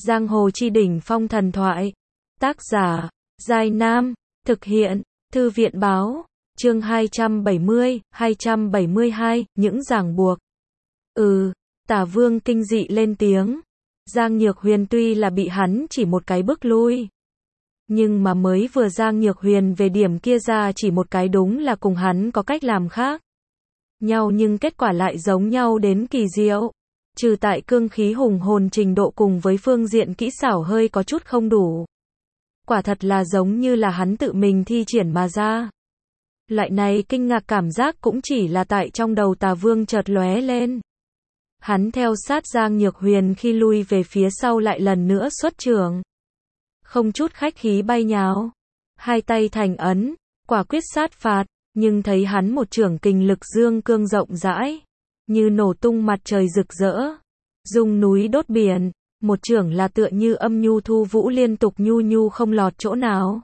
Giang hồ chi đỉnh phong thần thoại. Tác giả, Giai Nam. Thực hiện, Thư viện báo. Chương 270, 272, những ràng buộc. Tả Vương kinh dị lên tiếng. Giang Nhược Huyền tuy là bị hắn chỉ một cái bước lui. Nhưng mà mới vừa Giang Nhược Huyền về điểm kia ra chỉ một cái đúng là cùng hắn có cách làm khác nhau nhưng kết quả lại giống nhau đến kỳ diệu. Trừ tại cương khí hùng hồn trình độ cùng với phương diện kỹ xảo hơi có chút không đủ. Quả thật là giống như là hắn tự mình thi triển mà ra. Loại này kinh ngạc cảm giác cũng chỉ là tại trong đầu Tả Vương chợt lóe lên. Hắn theo sát Giang Nhược Huyền khi lui về phía sau lại lần nữa xuất trường. Không chút khách khí bay nhào. Hai tay thành ấn, quả quyết sát phạt, nhưng thấy hắn một chưởng kình lực dương cương rộng rãi. Như nổ tung mặt trời rực rỡ. Dung núi đốt biển, một chưởng là tựa như âm nhu thu vũ liên tục nhu nhu không lọt chỗ nào.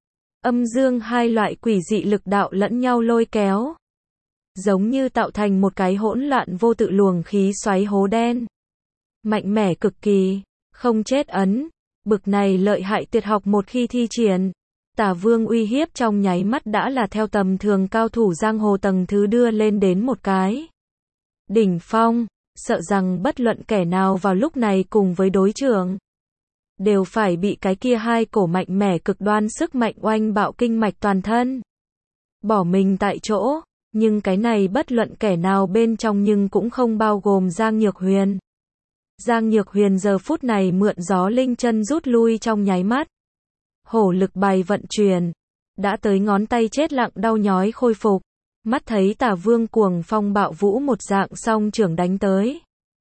Âm dương hai loại quỷ dị lực đạo lẫn nhau lôi kéo. Giống như tạo thành một cái hỗn loạn vô tự luồng khí xoáy hố đen. Mạnh mẽ cực kỳ, không chết ấn. Bực này lợi hại tuyệt học một khi thi triển. Tả Vương uy hiếp trong nháy mắt đã là theo tầm thường cao thủ giang hồ tầng thứ đưa lên đến một cái đỉnh phong, sợ rằng bất luận kẻ nào vào lúc này cùng với đối trưởng đều phải bị cái kia hai cổ mạnh mẽ cực đoan sức mạnh oanh bạo kinh mạch toàn thân. Bỏ mình tại chỗ, nhưng cái này bất luận kẻ nào bên trong nhưng cũng không bao gồm Giang Nhược Huyền. Giang Nhược Huyền giờ phút này mượn gió linh chân rút lui trong nháy mắt. Hổ lực bài vận chuyển, đã tới ngón tay chết lặng đau nhói khôi phục. Mắt thấy Tả Vương cuồng phong bạo vũ một dạng song trưởng đánh tới.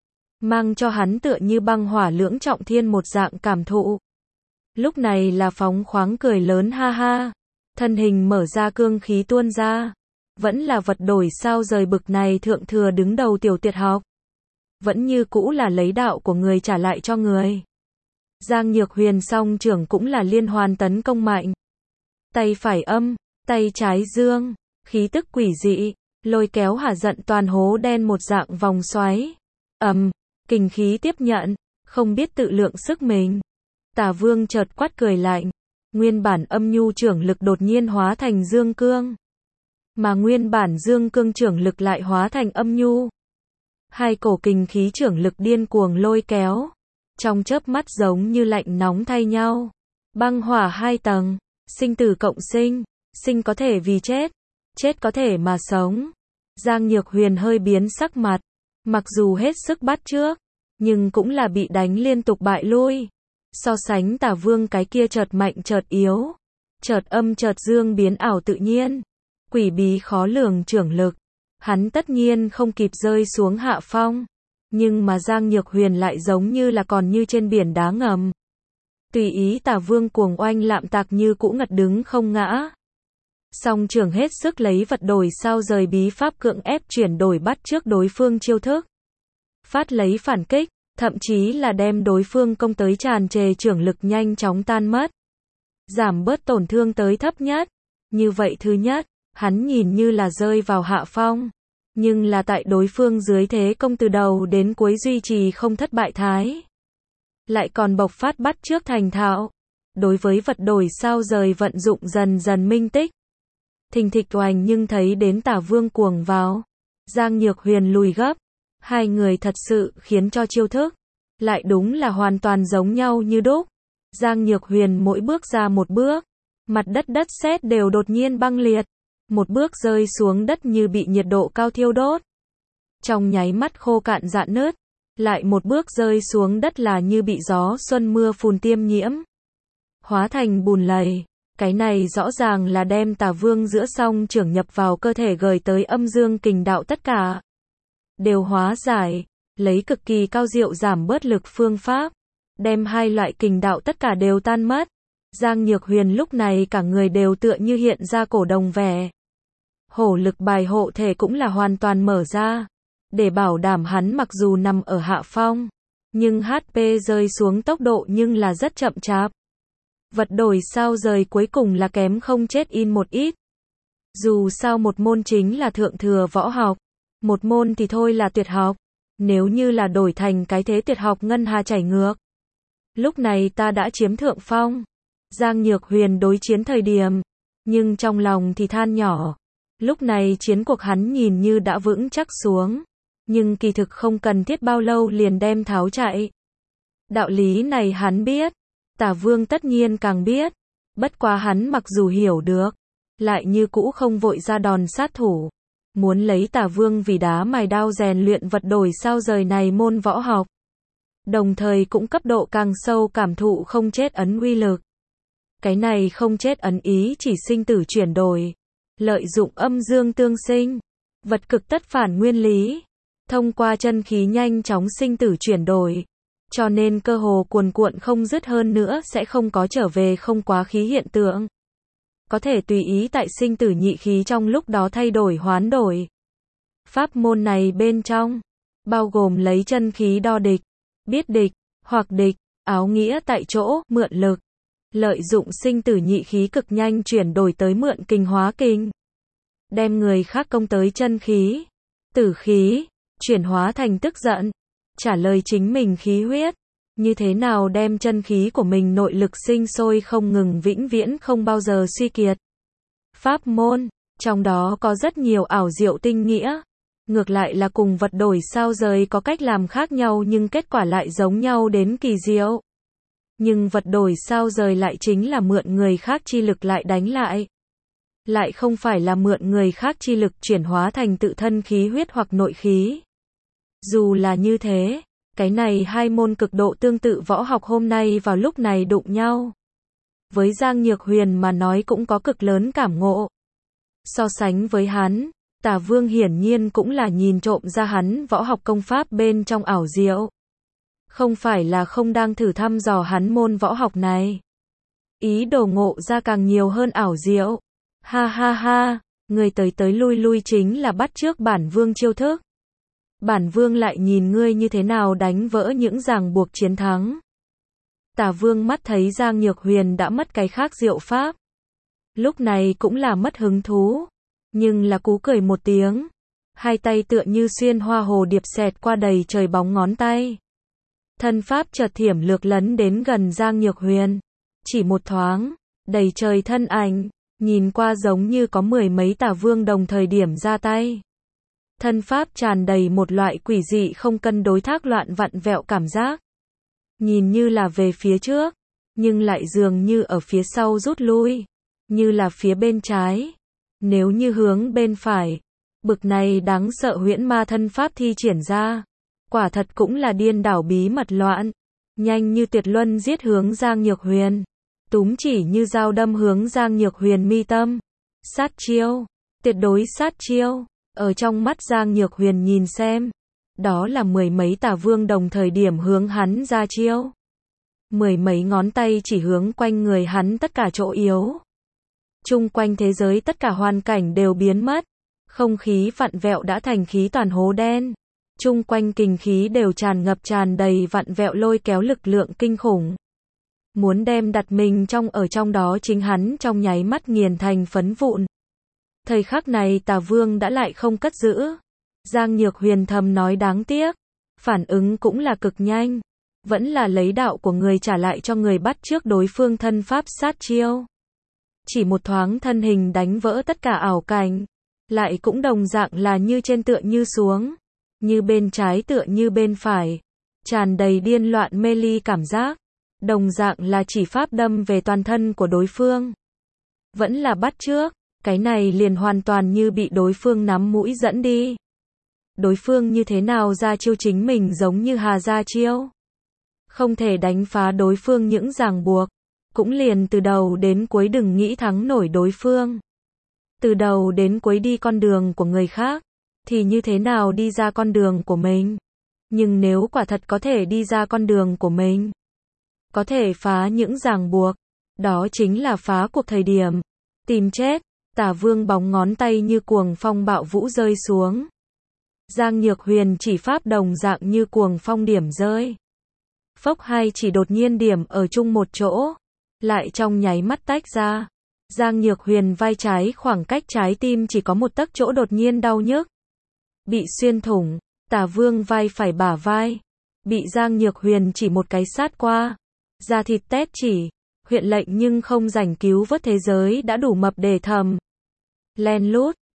Mang cho hắn tựa như băng hỏa lưỡng trọng thiên một dạng cảm thụ. Lúc này là phóng khoáng cười lớn ha ha. Thân hình mở ra cương khí tuôn ra. Vẫn là vật đổi sao rời bực này thượng thừa đứng đầu tiểu tuyệt học. Vẫn như cũ là lấy đạo của người trả lại cho người. Giang Nhược Huyền song trưởng cũng là liên hoàn tấn công mạnh. Tay phải âm, tay trái dương. Khí tức quỷ dị, lôi kéo hả giận toàn hố đen một dạng vòng xoáy. Kình khí tiếp nhận, không biết tự lượng sức mình. Tả Vương chợt quát cười lạnh. Nguyên bản âm nhu trưởng lực đột nhiên hóa thành dương cương. Mà nguyên bản dương cương trưởng lực lại hóa thành âm nhu. Hai cổ kình khí trưởng lực điên cuồng lôi kéo. Trong chớp mắt giống như lạnh nóng thay nhau. Băng hỏa hai tầng, sinh tử cộng sinh, sinh có thể vì chết. Chết có thể mà sống. Giang Nhược Huyền hơi biến sắc mặt. Mặc dù hết sức bắt chước, nhưng cũng là bị đánh liên tục bại lui. So sánh Tả Vương cái kia chợt mạnh chợt yếu. Chợt âm chợt dương biến ảo tự nhiên. Quỷ bí khó lường trưởng lực. Hắn tất nhiên không kịp rơi xuống hạ phong. Nhưng mà Giang Nhược Huyền lại giống như là còn như trên biển đá ngầm. Tùy ý Tả Vương cuồng oanh lạm tạc như cũ ngật đứng không ngã. Song trưởng hết sức lấy vật đổi sao rời bí pháp cưỡng ép chuyển đổi bắt trước đối phương chiêu thức. Phát lấy phản kích, thậm chí là đem đối phương công tới tràn trề trưởng lực nhanh chóng tan mất. Giảm bớt tổn thương tới thấp nhất. Như vậy thứ nhất, hắn nhìn như là rơi vào hạ phong. Nhưng là tại đối phương dưới thế công từ đầu đến cuối duy trì không thất bại thái. Lại còn bộc phát bắt trước thành thạo. Đối với vật đổi sao rời vận dụng dần dần minh tích. Thình thịch oành nhưng thấy đến Tả Vương cuồng vào. Giang Nhược Huyền lùi gấp. Hai người thật sự khiến cho chiêu thức. Lại đúng là hoàn toàn giống nhau như đúc. Giang Nhược Huyền mỗi bước ra một bước. Mặt đất sét đều đột nhiên băng liệt. Một bước rơi xuống đất như bị nhiệt độ cao thiêu đốt. Trong nháy mắt khô cạn rạn nứt. Lại một bước rơi xuống đất là như bị gió xuân mưa phùn tiêm nhiễm. Hóa thành bùn lầy. Cái này rõ ràng là đem Tả Vương giữa song trưởng nhập vào cơ thể gửi tới âm dương kình đạo tất cả. Đều hóa giải, lấy cực kỳ cao diệu giảm bớt lực phương pháp. Đem hai loại kình đạo tất cả đều tan mất. Giang Nhược Huyền lúc này cả người đều tựa như hiện ra cổ đồng vẻ. Hổ lực bài hộ thể cũng là hoàn toàn mở ra. Để bảo đảm hắn mặc dù nằm ở hạ phong. Nhưng HP rơi xuống tốc độ nhưng là rất chậm chạp. Vật đổi sao rời cuối cùng là kém không chết in một ít. Dù sao một môn chính là thượng thừa võ học. Một môn thì thôi là tuyệt học. Nếu như là đổi thành cái thế tuyệt học ngân hà chảy ngược. Lúc này ta đã chiếm thượng phong. Giang Nhược Huyền đối chiến thời điểm, nhưng trong lòng thì than nhỏ. Lúc này chiến cuộc hắn nhìn như đã vững chắc xuống, nhưng kỳ thực không cần thiết bao lâu liền đem tháo chạy. Đạo lý này hắn biết, Tả Vương tất nhiên càng biết, bất quá hắn mặc dù hiểu được, lại như cũ không vội ra đòn sát thủ. Muốn lấy Tả Vương vì đá mài đao rèn luyện vật đổi sao rời này môn võ học. Đồng thời cũng cấp độ càng sâu cảm thụ không chết ấn uy lực. Cái này không chết ấn ý chỉ sinh tử chuyển đổi, lợi dụng âm dương tương sinh, vật cực tất phản nguyên lý, thông qua chân khí nhanh chóng sinh tử chuyển đổi, cho nên cơ hồ cuồn cuộn không dứt, hơn nữa sẽ không có trở về không quá khí hiện tượng. Có thể tùy ý tại sinh tử nhị khí trong lúc đó thay đổi hoán đổi. Pháp môn này bên trong, bao gồm lấy chân khí đo địch, biết địch, hoặc địch, áo nghĩa tại chỗ, mượn lực. Lợi dụng sinh tử nhị khí cực nhanh chuyển đổi tới mượn kình hóa kình. Đem người khác công tới chân khí, tử khí, chuyển hóa thành tức giận. Trả lời chính mình khí huyết. Như thế nào đem chân khí của mình nội lực sinh sôi không ngừng vĩnh viễn không bao giờ suy kiệt. Pháp môn, trong đó có rất nhiều ảo diệu tinh nghĩa. Ngược lại là cùng vật đổi sao rời có cách làm khác nhau nhưng kết quả lại giống nhau đến kỳ diệu. Nhưng vật đổi sao rời lại chính là mượn người khác chi lực lại đánh lại. Lại không phải là mượn người khác chi lực chuyển hóa thành tự thân khí huyết hoặc nội khí. Dù là như thế, cái này hai môn cực độ tương tự võ học hôm nay vào lúc này đụng nhau. Với Giang Nhược Huyền mà nói cũng có cực lớn cảm ngộ. So sánh với hắn, Tả Vương hiển nhiên cũng là nhìn trộm ra hắn võ học công pháp bên trong ảo diệu. Không phải là không đang thử thăm dò hắn môn võ học này. Ý đồ ngộ ra càng nhiều hơn ảo diệu. Ha ha ha, người tới tới lui lui chính là bắt chước bản vương chiêu thức. Bản vương lại nhìn ngươi như thế nào đánh vỡ những ràng buộc chiến thắng. Tả Vương mắt thấy Giang Nhược Huyền đã mất cái khác diệu pháp. Lúc này cũng là mất hứng thú. Nhưng là cú cười một tiếng. Hai tay tựa như xuyên hoa hồ điệp xẹt qua đầy trời bóng ngón tay. Thân pháp chợt thiểm lược lấn đến gần Giang Nhược Huyền. Chỉ một thoáng, đầy trời thân ảnh, nhìn qua giống như có mười mấy Tả Vương đồng thời điểm ra tay. Thân pháp tràn đầy một loại quỷ dị không cân đối thác loạn vặn vẹo cảm giác. Nhìn như là về phía trước, nhưng lại dường như ở phía sau rút lui, như là phía bên trái. Nếu như hướng bên phải, bực này đáng sợ huyễn ma thân pháp thi triển ra. Quả thật cũng là điên đảo bí mật loạn, nhanh như tuyệt luân giết hướng Giang Nhược Huyền, túm chỉ như dao đâm hướng Giang Nhược Huyền mi tâm. Sát chiêu, tuyệt đối sát chiêu, ở trong mắt Giang Nhược Huyền nhìn xem, đó là mười mấy Tả Vương đồng thời điểm hướng hắn ra chiêu. Mười mấy ngón tay chỉ hướng quanh người hắn tất cả chỗ yếu. Chung quanh thế giới tất cả hoàn cảnh đều biến mất, không khí vặn vẹo đã thành khí toàn hố đen. Chung quanh kình khí đều tràn ngập tràn đầy vặn vẹo lôi kéo lực lượng kinh khủng. Muốn đem đặt mình ở trong đó chính hắn trong nháy mắt nghiền thành phấn vụn. Thời khắc này Tả Vương đã lại không cất giữ. Giang Nhược Huyền thầm nói đáng tiếc. Phản ứng cũng là cực nhanh. Vẫn là lấy đạo của người trả lại cho người bắt trước đối phương thân pháp sát chiêu. Chỉ một thoáng thân hình đánh vỡ tất cả ảo cảnh. Lại cũng đồng dạng là như trên tựa như xuống. Như bên trái tựa như bên phải. Tràn đầy điên loạn mê ly cảm giác. Đồng dạng là chỉ pháp đâm về toàn thân của đối phương. Vẫn là bắt trước. Cái này liền hoàn toàn như bị đối phương nắm mũi dẫn đi. Đối phương như thế nào ra chiêu chính mình giống như hà ra chiêu. Không thể đánh phá đối phương những ràng buộc. Cũng liền từ đầu đến cuối đừng nghĩ thắng nổi đối phương. Từ đầu đến cuối đi con đường của người khác. Thì như thế nào đi ra con đường của mình. Nhưng nếu quả thật có thể đi ra con đường của mình. Có thể phá những ràng buộc. Đó chính là phá cuộc thời điểm. Tìm chết. Tả Vương bóng ngón tay như cuồng phong bạo vũ rơi xuống. Giang Nhược Huyền chỉ pháp đồng dạng như cuồng phong điểm rơi. Phốc hai chỉ đột nhiên điểm ở chung một chỗ. Lại trong nháy mắt tách ra. Giang Nhược Huyền vai trái khoảng cách trái tim chỉ có một tấc chỗ đột nhiên đau nhức. Bị xuyên thủng. Tả Vương vai phải bả vai. Bị Giang Nhược Huyền chỉ một cái sát qua. Da thịt tét chỉ, huyện lệnh nhưng không rảnh cứu vớt thế giới đã đủ mập để thầm. Len lút,